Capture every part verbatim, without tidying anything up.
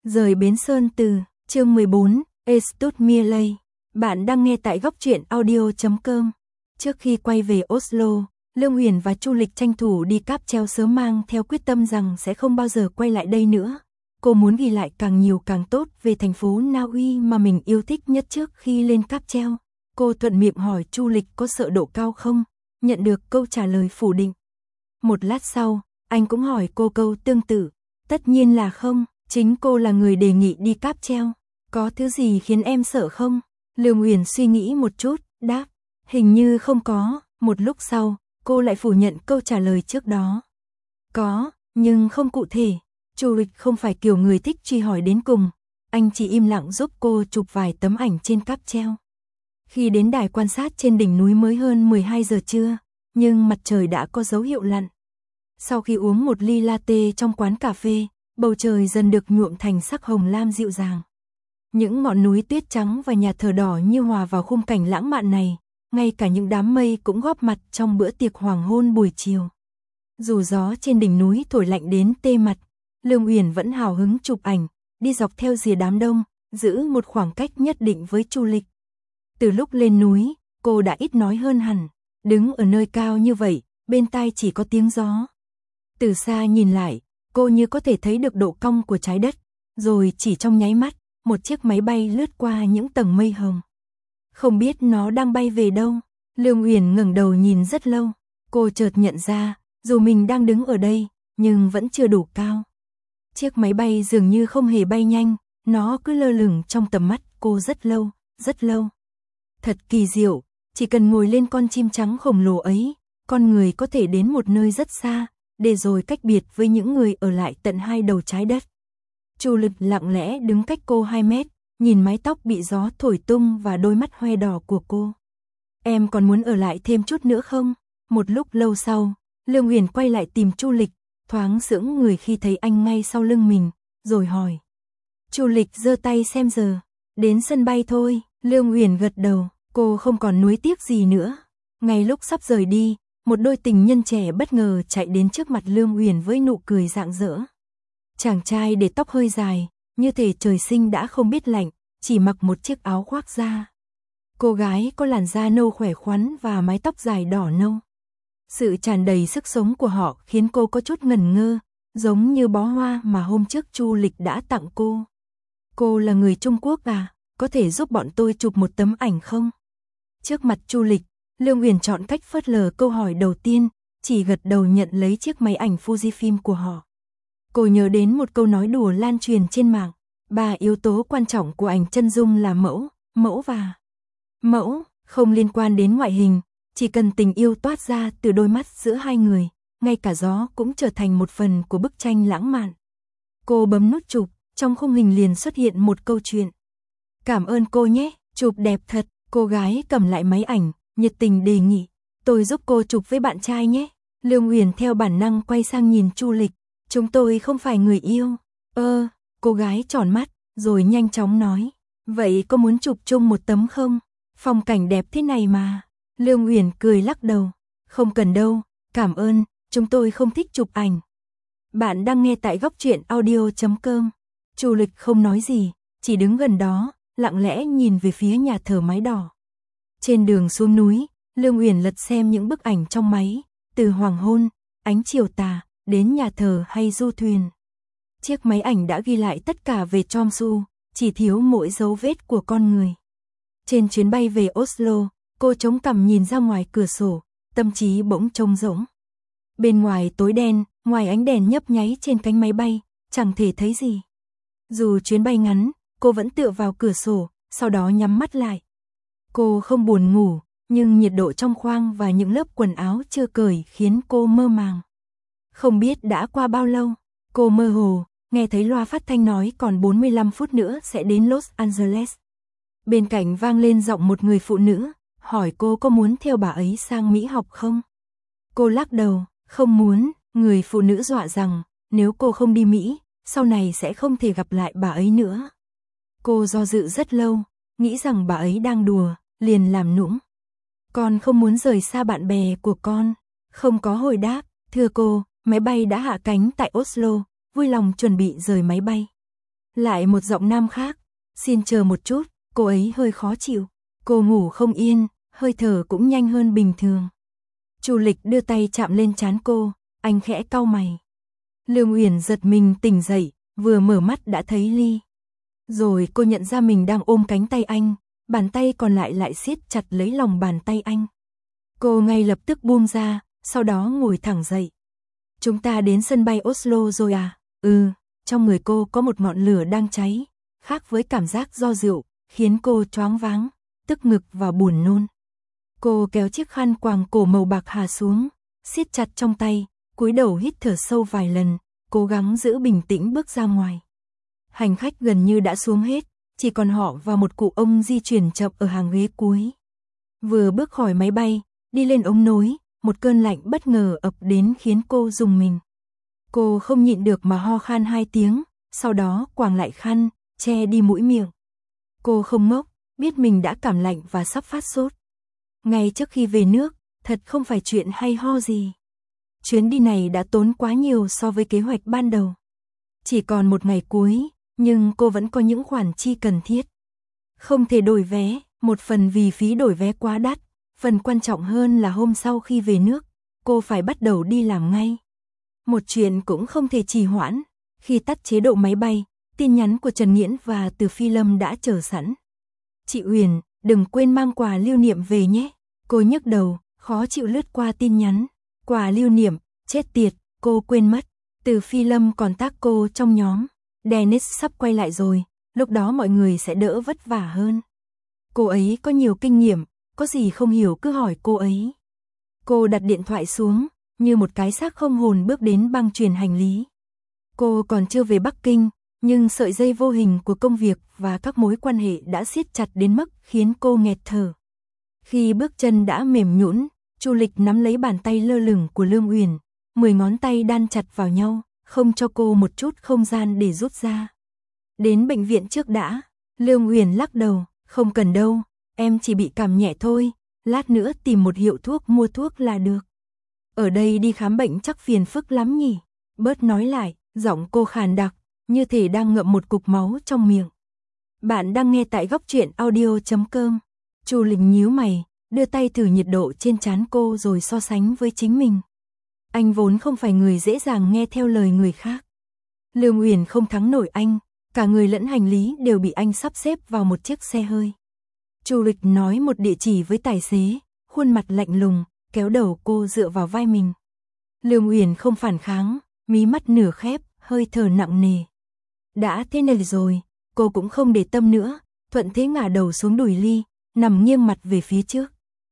Rời Bến Sơn Từ, chương mười bốn, Estut Mirley. Bạn đang nghe tại góc truyện audio chấm com. Trước khi quay về Oslo, Lương Huyền và Chu Lịch tranh thủ đi cáp treo sớm mang theo quyết tâm rằng sẽ không bao giờ quay lại đây nữa. Cô muốn ghi lại càng nhiều càng tốt về thành phố Na Uy mà mình yêu thích nhất trước khi lên cáp treo. Cô thuận miệng hỏi Chu Lịch có sợ độ cao không, nhận được câu trả lời phủ định. Một lát sau, anh cũng hỏi cô câu tương tự. Tất nhiên là không, chính cô là người đề nghị đi cáp treo. Có thứ gì khiến em sợ không? Lương Huyền suy nghĩ một chút, đáp. Hình như không có. Một lúc sau, cô lại phủ nhận câu trả lời trước đó. Có, nhưng không cụ thể. Chu Lịch không phải kiểu người thích truy hỏi đến cùng. Anh chỉ im lặng giúp cô chụp vài tấm ảnh trên cáp treo. Khi đến đài quan sát trên đỉnh núi mới hơn mười hai giờ trưa, nhưng mặt trời đã có dấu hiệu lặn. Sau khi uống một ly latte trong quán cà phê, bầu trời dần được nhuộm thành sắc hồng lam dịu dàng. Những ngọn núi tuyết trắng và nhà thờ đỏ như hòa vào khung cảnh lãng mạn này, ngay cả những đám mây cũng góp mặt trong bữa tiệc hoàng hôn buổi chiều. Dù gió trên đỉnh núi thổi lạnh đến tê mặt, Lương Huyền vẫn hào hứng chụp ảnh, đi dọc theo rìa đám đông, giữ một khoảng cách nhất định với Chu Lịch. Từ lúc lên núi, cô đã ít nói hơn hẳn, đứng ở nơi cao như vậy, bên tai chỉ có tiếng gió. Từ xa nhìn lại, cô như có thể thấy được độ cong của trái đất, rồi chỉ trong nháy mắt, một chiếc máy bay lướt qua những tầng mây hồng. Không biết nó đang bay về đâu, Lương Huyền ngẩng đầu nhìn rất lâu, cô chợt nhận ra, dù mình đang đứng ở đây, nhưng vẫn chưa đủ cao. Chiếc máy bay dường như không hề bay nhanh, nó cứ lơ lửng trong tầm mắt cô rất lâu, rất lâu. Thật kỳ diệu, chỉ cần ngồi lên con chim trắng khổng lồ ấy, con người có thể đến một nơi rất xa, để rồi cách biệt với những người ở lại tận hai đầu trái đất. Chu Lịch lặng lẽ đứng cách cô hai mét, nhìn mái tóc bị gió thổi tung và đôi mắt hoe đỏ của cô. Em còn muốn ở lại thêm chút nữa không? Một lúc lâu sau, Lương Huyền quay lại tìm Chu Lịch, thoáng sững người khi thấy anh ngay sau lưng mình, rồi hỏi. Chu Lịch giơ tay xem giờ, đến sân bay thôi. Lương Huyền gật đầu, cô không còn nuối tiếc gì nữa. Ngay lúc sắp rời đi, một đôi tình nhân trẻ bất ngờ chạy đến trước mặt Lương Huyền với nụ cười rạng rỡ. Chàng trai để tóc hơi dài, như thể trời sinh đã không biết lạnh, chỉ mặc một chiếc áo khoác da. Cô gái có làn da nâu khỏe khoắn và mái tóc dài đỏ nâu. Sự tràn đầy sức sống của họ khiến cô có chút ngẩn ngơ, giống như bó hoa mà hôm trước Chu Lịch đã tặng cô. Cô là người Trung Quốc à? Có thể giúp bọn tôi chụp một tấm ảnh không? Trước mặt Chu Lịch, Lương Huyền chọn cách phớt lờ câu hỏi đầu tiên, chỉ gật đầu nhận lấy chiếc máy ảnh Fujifilm của họ. Cô nhớ đến một câu nói đùa lan truyền trên mạng, ba yếu tố quan trọng của ảnh chân dung là mẫu, mẫu và mẫu, không liên quan đến ngoại hình, chỉ cần tình yêu toát ra từ đôi mắt giữa hai người, ngay cả gió cũng trở thành một phần của bức tranh lãng mạn. Cô bấm nút chụp, trong khung hình liền xuất hiện một câu chuyện. Cảm ơn cô nhé, chụp đẹp thật. Cô gái cầm lại máy ảnh, nhiệt tình đề nghị. Tôi giúp cô chụp với bạn trai nhé. Lương Huyền theo bản năng quay sang nhìn Chu Lịch. Chúng tôi không phải người yêu. Ơ, cô gái tròn mắt, rồi nhanh chóng nói. Vậy có muốn chụp chung một tấm không? Phong cảnh đẹp thế này mà. Lương Huyền cười lắc đầu. Không cần đâu, cảm ơn, chúng tôi không thích chụp ảnh. Bạn đang nghe tại góc truyện audio chấm com. Chu Lịch không nói gì, chỉ đứng gần đó, lặng lẽ nhìn về phía nhà thờ mái đỏ. Trên đường xuống núi, Lương Huyền lật xem những bức ảnh trong máy, từ hoàng hôn, ánh chiều tà, đến nhà thờ hay du thuyền. Chiếc máy ảnh đã ghi lại tất cả về Tromsø, chỉ thiếu mỗi dấu vết của con người. Trên chuyến bay về Oslo, cô chống cằm nhìn ra ngoài cửa sổ, tâm trí bỗng trống rỗng. Bên ngoài tối đen, ngoài ánh đèn nhấp nháy trên cánh máy bay, chẳng thể thấy gì. Dù chuyến bay ngắn, cô vẫn tựa vào cửa sổ, sau đó nhắm mắt lại. Cô không buồn ngủ, nhưng nhiệt độ trong khoang và những lớp quần áo chưa cởi khiến cô mơ màng. Không biết đã qua bao lâu, cô mơ hồ, nghe thấy loa phát thanh nói còn bốn mươi lăm phút nữa sẽ đến Los Angeles. Bên cạnh vang lên giọng một người phụ nữ, hỏi cô có muốn theo bà ấy sang Mỹ học không? Cô lắc đầu, không muốn, người phụ nữ dọa rằng, nếu cô không đi Mỹ, sau này sẽ không thể gặp lại bà ấy nữa. Cô do dự rất lâu, nghĩ rằng bà ấy đang đùa, liền làm nũng. Con không muốn rời xa bạn bè của con. Không có hồi đáp, thưa cô, máy bay đã hạ cánh tại Oslo, vui lòng chuẩn bị rời máy bay. Lại một giọng nam khác, xin chờ một chút, cô ấy hơi khó chịu. Cô ngủ không yên, hơi thở cũng nhanh hơn bình thường. Chu Lịch đưa tay chạm lên trán cô, anh khẽ cau mày. Lương Uyển giật mình tỉnh dậy, vừa mở mắt đã thấy Ly. Rồi cô nhận ra mình đang ôm cánh tay anh, bàn tay còn lại lại siết chặt lấy lòng bàn tay anh. Cô ngay lập tức buông ra, sau đó ngồi thẳng dậy. Chúng ta đến sân bay Oslo rồi à? Ừ, trong người cô có một ngọn lửa đang cháy, khác với cảm giác do rượu, khiến cô choáng váng, tức ngực và buồn nôn. Cô kéo chiếc khăn quàng cổ màu bạc hà xuống, siết chặt trong tay, cúi đầu hít thở sâu vài lần, cố gắng giữ bình tĩnh bước ra ngoài. Hành khách gần như đã xuống hết, chỉ còn họ và một cụ ông di chuyển chậm ở hàng ghế cuối. Vừa bước khỏi máy bay, đi lên ống nối, một cơn lạnh bất ngờ ập đến khiến cô rùng mình. Cô không nhịn được mà ho khan hai tiếng, sau đó quàng lại khăn, che đi mũi miệng. Cô không ngốc, biết mình đã cảm lạnh và sắp phát sốt. Ngay trước khi về nước, thật không phải chuyện hay ho gì. Chuyến đi này đã tốn quá nhiều so với kế hoạch ban đầu. Chỉ còn một ngày cuối, nhưng cô vẫn có những khoản chi cần thiết. Không thể đổi vé, một phần vì phí đổi vé quá đắt, phần quan trọng hơn là hôm sau khi về nước, cô phải bắt đầu đi làm ngay. Một chuyện cũng không thể trì hoãn, khi tắt chế độ máy bay, tin nhắn của Trần Nghiễn và Từ Phi Lâm đã chờ sẵn. Chị Uyển, đừng quên mang quà lưu niệm về nhé. Cô nhức đầu, khó chịu lướt qua tin nhắn. Quà lưu niệm, chết tiệt, cô quên mất. Từ Phi Lâm còn tác cô trong nhóm. Dennis sắp quay lại rồi, lúc đó mọi người sẽ đỡ vất vả hơn. Cô ấy có nhiều kinh nghiệm, có gì không hiểu cứ hỏi cô ấy. Cô đặt điện thoại xuống, như một cái xác không hồn bước đến băng chuyền hành lý. Cô còn chưa về Bắc Kinh, nhưng sợi dây vô hình của công việc và các mối quan hệ đã siết chặt đến mức khiến cô nghẹt thở. Khi bước chân đã mềm nhũn, Chu Lịch nắm lấy bàn tay lơ lửng của Lương Uyển, mười ngón tay đan chặt vào nhau, không cho cô một chút không gian để rút ra. Đến bệnh viện trước đã. Lương Uyển lắc đầu, không cần đâu, em chỉ bị cảm nhẹ thôi, lát nữa tìm một hiệu thuốc mua thuốc là được. Ở đây đi khám bệnh chắc phiền phức lắm nhỉ? Bớt nói lại, giọng cô khàn đặc, như thể đang ngậm một cục máu trong miệng. Bạn đang nghe tại góc truyện audio chấm com. Chu Lịch nhíu mày, đưa tay thử nhiệt độ trên trán cô rồi so sánh với chính mình. Anh vốn không phải người dễ dàng nghe theo lời người khác. Lương Uyển không thắng nổi anh, cả người lẫn hành lý đều bị anh sắp xếp vào một chiếc xe hơi. Chu Lịch nói một địa chỉ với tài xế, khuôn mặt lạnh lùng, kéo đầu cô dựa vào vai mình. Lương Uyển không phản kháng, mí mắt nửa khép, hơi thở nặng nề. Đã thế này rồi, cô cũng không để tâm nữa, thuận thế ngả đầu xuống đùi Ly, nằm nghiêng mặt về phía trước.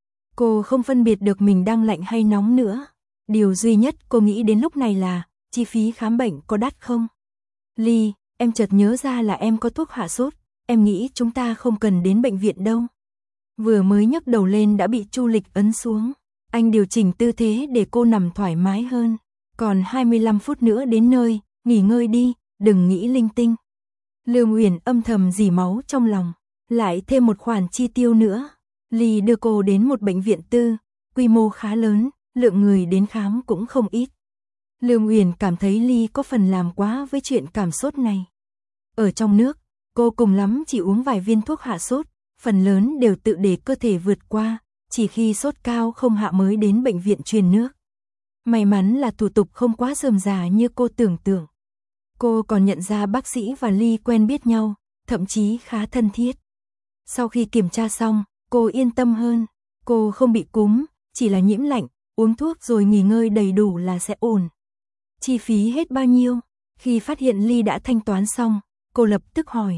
Cô không phân biệt được mình đang lạnh hay nóng nữa. Điều duy nhất cô nghĩ đến lúc này là, chi phí khám bệnh có đắt không? Ly, em chợt nhớ ra là em có thuốc hạ sốt, em nghĩ chúng ta không cần đến bệnh viện đâu. Vừa mới nhấc đầu lên đã bị Chu Lịch ấn xuống. Anh điều chỉnh tư thế để cô nằm thoải mái hơn. Còn hai mươi lăm phút nữa đến nơi, nghỉ ngơi đi, đừng nghĩ linh tinh. Lương Uyển âm thầm rỉ máu trong lòng, lại thêm một khoản chi tiêu nữa. Ly đưa cô đến một bệnh viện tư, quy mô khá lớn, lượng người đến khám cũng không ít. Lương Uyển cảm thấy Ly có phần làm quá với chuyện cảm sốt này. Ở trong nước, cô cùng lắm chỉ uống vài viên thuốc hạ sốt, phần lớn đều tự để cơ thể vượt qua, chỉ khi sốt cao không hạ mới đến bệnh viện truyền nước. May mắn là thủ tục không quá rườm rà như cô tưởng tượng. Cô còn nhận ra bác sĩ và Ly quen biết nhau, thậm chí khá thân thiết. Sau khi kiểm tra xong, cô yên tâm hơn. Cô không bị cúm, chỉ là nhiễm lạnh, uống thuốc rồi nghỉ ngơi đầy đủ là sẽ ổn. Chi phí hết bao nhiêu? Khi phát hiện Ly đã thanh toán xong, cô lập tức hỏi.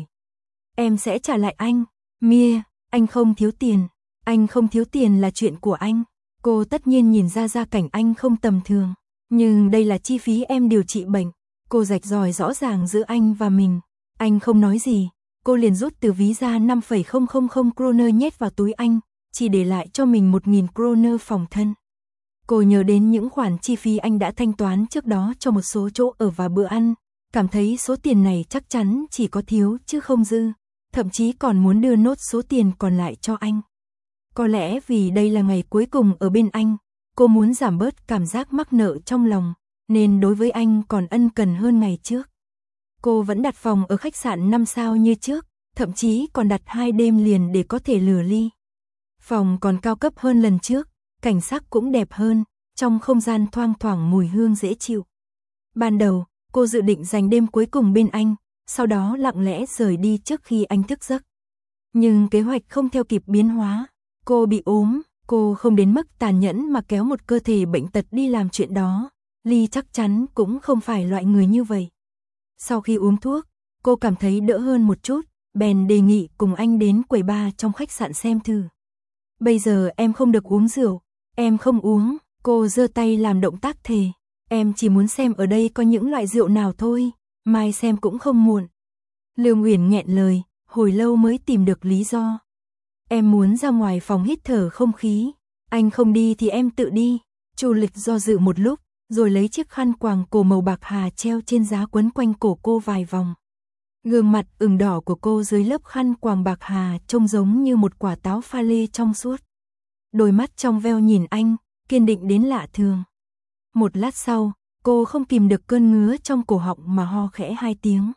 Em sẽ trả lại anh. Mia, anh không thiếu tiền. Anh không thiếu tiền là chuyện của anh. Cô tất nhiên nhìn ra gia cảnh anh không tầm thường. Nhưng đây là chi phí em điều trị bệnh. Cô rạch ròi rõ ràng giữa anh và mình. Anh không nói gì. Cô liền rút từ ví ra năm phẩy không không không kroner nhét vào túi anh, chỉ để lại cho mình một nghìn kroner phòng thân. Cô nhớ đến những khoản chi phí anh đã thanh toán trước đó cho một số chỗ ở và bữa ăn, cảm thấy số tiền này chắc chắn chỉ có thiếu chứ không dư, thậm chí còn muốn đưa nốt số tiền còn lại cho anh. Có lẽ vì đây là ngày cuối cùng ở bên anh, cô muốn giảm bớt cảm giác mắc nợ trong lòng, nên đối với anh còn ân cần hơn ngày trước. Cô vẫn đặt phòng ở khách sạn năm sao như trước, thậm chí còn đặt hai đêm liền để có thể lừa Ly. Phòng còn cao cấp hơn lần trước, cảnh sắc cũng đẹp hơn, trong không gian thoang thoảng mùi hương dễ chịu. Ban đầu, cô dự định dành đêm cuối cùng bên anh, sau đó lặng lẽ rời đi trước khi anh thức giấc. Nhưng kế hoạch không theo kịp biến hóa, cô bị ốm, cô không đến mức tàn nhẫn mà kéo một cơ thể bệnh tật đi làm chuyện đó. Ly chắc chắn cũng không phải loại người như vậy. Sau khi uống thuốc, cô cảm thấy đỡ hơn một chút, bèn đề nghị cùng anh đến quầy bar trong khách sạn xem thử. Bây giờ em không được uống rượu, em không uống, cô giơ tay làm động tác thề. Em chỉ muốn xem ở đây có những loại rượu nào thôi, mai xem cũng không muộn. Lương Uyển nghẹn lời, hồi lâu mới tìm được lý do. Em muốn ra ngoài phòng hít thở không khí, anh không đi thì em tự đi. Chu Lịch do dự một lúc, rồi lấy chiếc khăn quàng cổ màu bạc hà treo trên giá quấn quanh cổ cô vài vòng. Gương mặt ửng đỏ của cô dưới lớp khăn quàng bạc hà trông giống như một quả táo pha lê trong suốt. Đôi mắt trong veo nhìn anh, kiên định đến lạ thường. Một lát sau, cô không kìm được cơn ngứa trong cổ họng mà ho khẽ hai tiếng.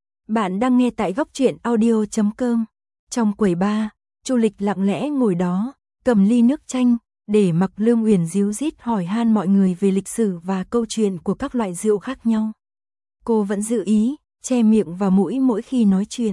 Bạn đang nghe tại góc truyện audio chấm com. Trong quầy bar, Chu Lịch lặng lẽ ngồi đó, cầm ly nước chanh, để mặc Lương Uyển díu dít hỏi han mọi người về lịch sử và câu chuyện của các loại rượu khác nhau. Cô vẫn giữ ý, che miệng và mũi mỗi khi nói chuyện.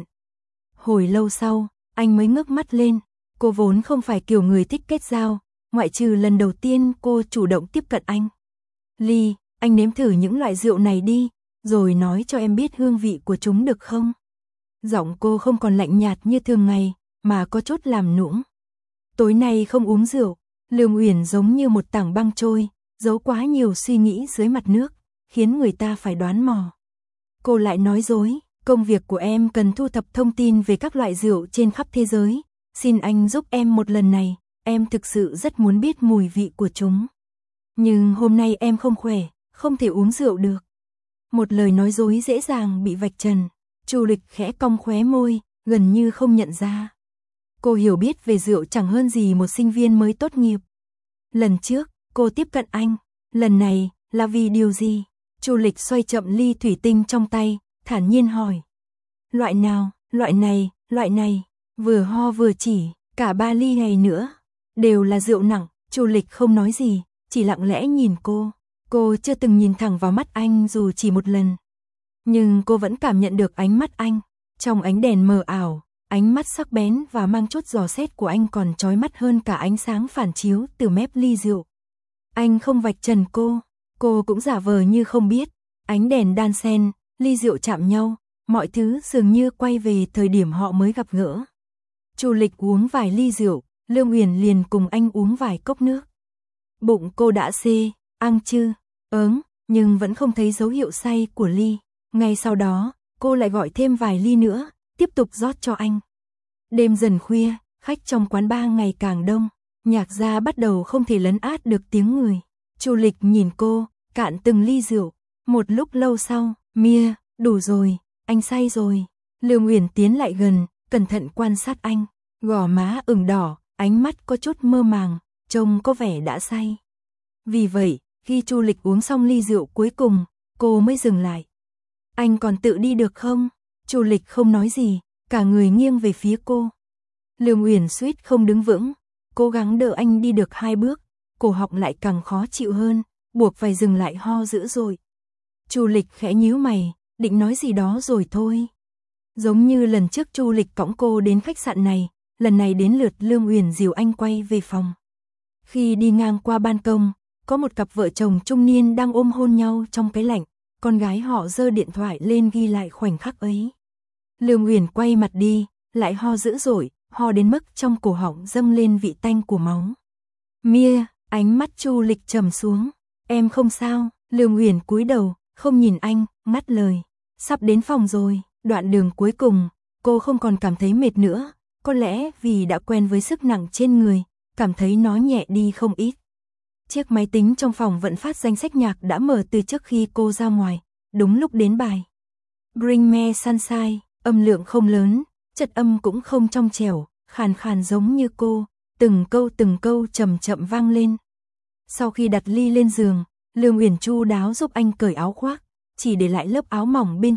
Hồi lâu sau, anh mới ngước mắt lên. Cô vốn không phải kiểu người thích kết giao, ngoại trừ lần đầu tiên cô chủ động tiếp cận anh. Ly, anh nếm thử những loại rượu này đi, rồi nói cho em biết hương vị của chúng được không? Giọng cô không còn lạnh nhạt như thường ngày, mà có chút làm nũng. Tối nay không uống rượu, Lương Uyển giống như một tảng băng trôi, giấu quá nhiều suy nghĩ dưới mặt nước, khiến người ta phải đoán mò. Cô lại nói dối, công việc của em cần thu thập thông tin về các loại rượu trên khắp thế giới. Xin anh giúp em một lần này, em thực sự rất muốn biết mùi vị của chúng. Nhưng hôm nay em không khỏe, không thể uống rượu được. Một lời nói dối dễ dàng bị vạch trần. Chu Lịch khẽ cong khóe môi, gần như không nhận ra. Cô hiểu biết về rượu chẳng hơn gì một sinh viên mới tốt nghiệp. Lần trước, cô tiếp cận anh, lần này, là vì điều gì? Chu Lịch xoay chậm ly thủy tinh trong tay, thản nhiên hỏi. Loại nào, loại này, loại này, vừa ho vừa chỉ, cả ba ly này nữa, đều là rượu nặng. Chu Lịch không nói gì, chỉ lặng lẽ nhìn cô. Cô chưa từng nhìn thẳng vào mắt anh dù chỉ một lần. Nhưng cô vẫn cảm nhận được ánh mắt anh. Trong ánh đèn mờ ảo, ánh mắt sắc bén và mang chút dò xét của anh còn chói mắt hơn cả ánh sáng phản chiếu từ mép ly rượu. Anh không vạch trần cô, cô cũng giả vờ như không biết. Ánh đèn đan xen, ly rượu chạm nhau, mọi thứ dường như quay về thời điểm họ mới gặp gỡ. Chu Lịch uống vài ly rượu, Lương Uyển liền cùng anh uống vài cốc nước. Bụng cô đã xê, ăn chứ, ớn, nhưng vẫn không thấy dấu hiệu say của ly. Ngay sau đó, cô lại gọi thêm vài ly nữa, tiếp tục rót cho anh. Đêm dần khuya, khách trong quán bar ngày càng đông, nhạc gia bắt đầu không thể lấn át được tiếng người. Chu Lịch nhìn cô, cạn từng ly rượu. Một lúc lâu sau, Mia, đủ rồi, anh say rồi. Lương Uyển tiến lại gần, cẩn thận quan sát anh, gò má ửng đỏ, ánh mắt có chút mơ màng, trông có vẻ đã say. Vì vậy, khi Chu Lịch uống xong ly rượu cuối cùng, cô mới dừng lại. Anh còn tự đi được không? Chu Lịch không nói gì, cả người nghiêng về phía cô. Lương Uyển suýt không đứng vững, cố gắng đỡ anh đi được hai bước, cổ họng lại càng khó chịu hơn, buộc phải dừng lại ho dữ dội. Chu Lịch khẽ nhíu mày, định nói gì đó rồi thôi. Giống như lần trước Chu Lịch cõng cô đến khách sạn này, lần này đến lượt Lương Uyển dìu anh quay về phòng. Khi đi ngang qua ban công, có một cặp vợ chồng trung niên đang ôm hôn nhau trong cái lạnh, con gái họ giơ điện thoại lên ghi lại khoảnh khắc ấy. Lương Uyển quay mặt đi, lại ho dữ dội, ho đến mức trong cổ họng dâng lên vị tanh của máu. Mia, ánh mắt Chu Lịch trầm xuống. Em không sao. Lương Uyển cúi đầu, không nhìn anh, ngắt lời. Sắp đến phòng rồi. Đoạn đường cuối cùng, cô không còn cảm thấy mệt nữa. Có lẽ vì đã quen với sức nặng trên người, cảm thấy nó nhẹ đi không ít. Chiếc máy tính trong phòng vẫn phát danh sách nhạc đã mở từ trước khi cô ra ngoài, đúng lúc đến bài Bring Me Sunshine. Âm lượng không lớn, chất âm cũng không trong trẻo, khàn khàn giống như cô, từng câu từng câu chậm chậm vang lên. Sau khi đặt ly lên giường, Lương Uyển chu đáo giúp anh cởi áo khoác, chỉ để lại lớp áo mỏng bên trong,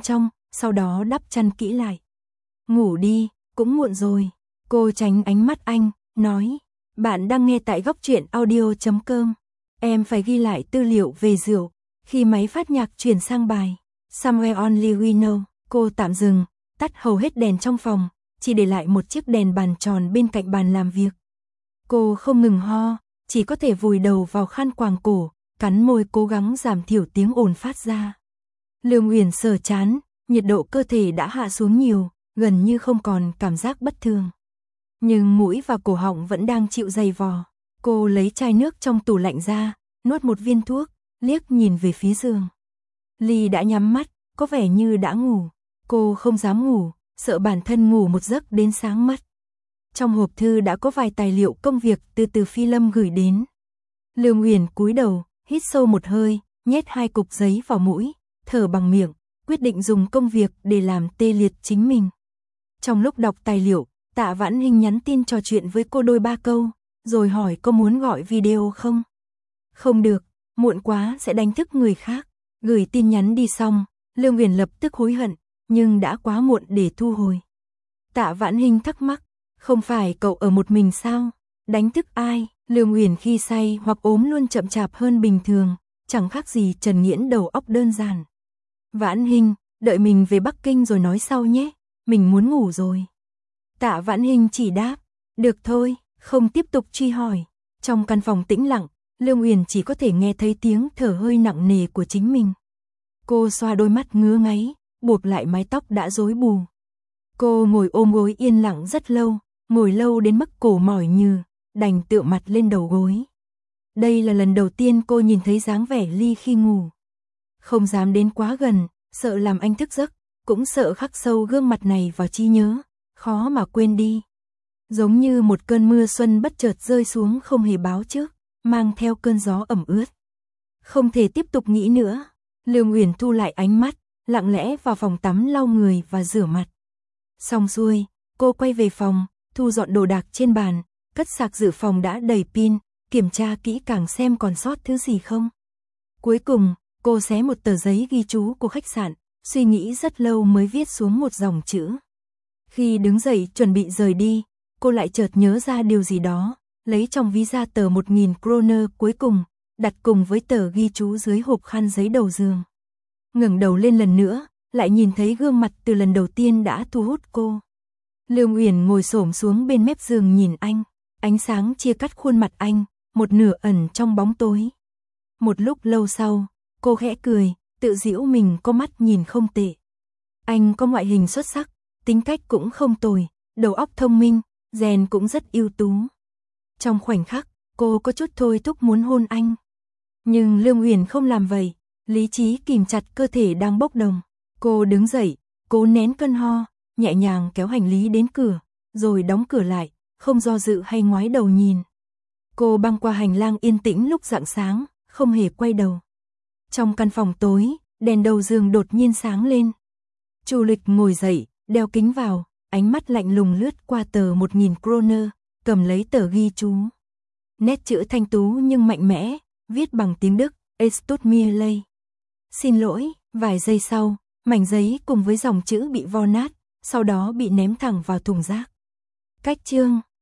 sau đó đắp chăn kỹ lại. Ngủ đi, cũng muộn rồi. Cô tránh ánh mắt anh, nói. Bạn đang nghe tại góc truyện audio chấm com. Em phải ghi lại tư liệu về rượu. Khi máy phát nhạc chuyển sang bài Somewhere Only We Know, cô tạm dừng, tắt hầu hết đèn trong phòng, chỉ để lại một chiếc đèn bàn tròn bên cạnh bàn làm việc. Cô không ngừng ho, chỉ có thể vùi đầu vào khăn quàng cổ, cắn môi cố gắng giảm thiểu tiếng ồn phát ra. Lương Uyển sờ chán, nhiệt độ cơ thể đã hạ xuống nhiều, gần như không còn cảm giác bất thường. Nhưng mũi và cổ họng vẫn đang chịu dày vò. Cô lấy chai nước trong tủ lạnh ra, nuốt một viên thuốc, liếc nhìn về phía giường. Ly đã nhắm mắt, có vẻ như đã ngủ. Cô không dám ngủ, sợ bản thân ngủ một giấc đến sáng mất. Trong hộp thư đã có vài tài liệu công việc từ Từ Phi Lâm gửi đến. Lương Uyển cúi đầu, hít sâu một hơi, nhét hai cục giấy vào mũi, thở bằng miệng, quyết định dùng công việc để làm tê liệt chính mình. Trong lúc đọc tài liệu, Tạ Vãn Hinh nhắn tin trò chuyện với cô đôi ba câu, rồi hỏi có muốn gọi video không? Không được, muộn quá sẽ đánh thức người khác. Gửi tin nhắn đi xong, Lương Uyển lập tức hối hận, nhưng đã quá muộn để thu hồi. Tạ Vãn Hinh thắc mắc, không phải cậu ở một mình sao? Đánh thức ai? Lương Uyển khi say hoặc ốm luôn chậm chạp hơn bình thường, chẳng khác gì Trần Nghiễn đầu óc đơn giản. Vãn Hinh, đợi mình về Bắc Kinh rồi nói sau nhé, mình muốn ngủ rồi. Tạ Vãn Hinh chỉ đáp, được thôi, không tiếp tục truy hỏi. Trong căn phòng tĩnh lặng, Lương Uyển chỉ có thể nghe thấy tiếng thở hơi nặng nề của chính mình. Cô xoa đôi mắt ngứa ngáy, buộc lại mái tóc đã rối bù. Cô ngồi ôm gối yên lặng rất lâu, ngồi lâu đến mức cổ mỏi nhừ, đành tựa mặt lên đầu gối. Đây là lần đầu tiên cô nhìn thấy dáng vẻ Ly khi ngủ. Không dám đến quá gần, sợ làm anh thức giấc, cũng sợ khắc sâu gương mặt này vào trí nhớ, khó mà quên đi. Giống như một cơn mưa xuân bất chợt rơi xuống không hề báo trước, mang theo cơn gió ẩm ướt. Không thể tiếp tục nghĩ nữa, Lương Uyển thu lại ánh mắt, lặng lẽ vào phòng tắm lau người và rửa mặt. Xong xuôi, cô quay về phòng, thu dọn đồ đạc trên bàn, cất sạc dự phòng đã đầy pin, kiểm tra kỹ càng xem còn sót thứ gì không. Cuối cùng, cô xé một tờ giấy ghi chú của khách sạn, suy nghĩ rất lâu mới viết xuống một dòng chữ. Khi đứng dậy chuẩn bị rời đi, cô lại chợt nhớ ra điều gì đó, lấy trong ví ra tờ một nghìn kroner cuối cùng, đặt cùng với tờ ghi chú dưới hộp khăn giấy đầu giường. Ngẩng đầu lên lần nữa, lại nhìn thấy gương mặt từ lần đầu tiên đã thu hút cô. Lương Uyển ngồi xổm xuống bên mép giường nhìn anh, ánh sáng chia cắt khuôn mặt anh, một nửa ẩn trong bóng tối. Một lúc lâu sau, cô khẽ cười, tự giễu mình có mắt nhìn không tệ. Anh có ngoại hình xuất sắc, tính cách cũng không tồi, đầu óc thông minh, rèn cũng rất ưu tú. Trong khoảnh khắc, cô có chút thôi thúc muốn hôn anh. Nhưng Lương Uyển không làm vậy, lý trí kìm chặt cơ thể đang bốc đồng. Cô đứng dậy, cố nén cơn ho, nhẹ nhàng kéo hành lý đến cửa, rồi đóng cửa lại, không do dự hay ngoái đầu nhìn. Cô băng qua hành lang yên tĩnh lúc rạng sáng, không hề quay đầu. Trong căn phòng tối, đèn đầu giường đột nhiên sáng lên. Chu Lịch ngồi dậy, đeo kính vào, ánh mắt lạnh lùng lướt qua tờ một nghìn kroner, cầm lấy tờ ghi chú. Nét chữ thanh tú nhưng mạnh mẽ, viết bằng tiếng Đức, Es tut mir leid. Xin lỗi, vài giây sau, mảnh giấy cùng với dòng chữ bị vo nát, sau đó bị ném thẳng vào thùng rác. Cách chương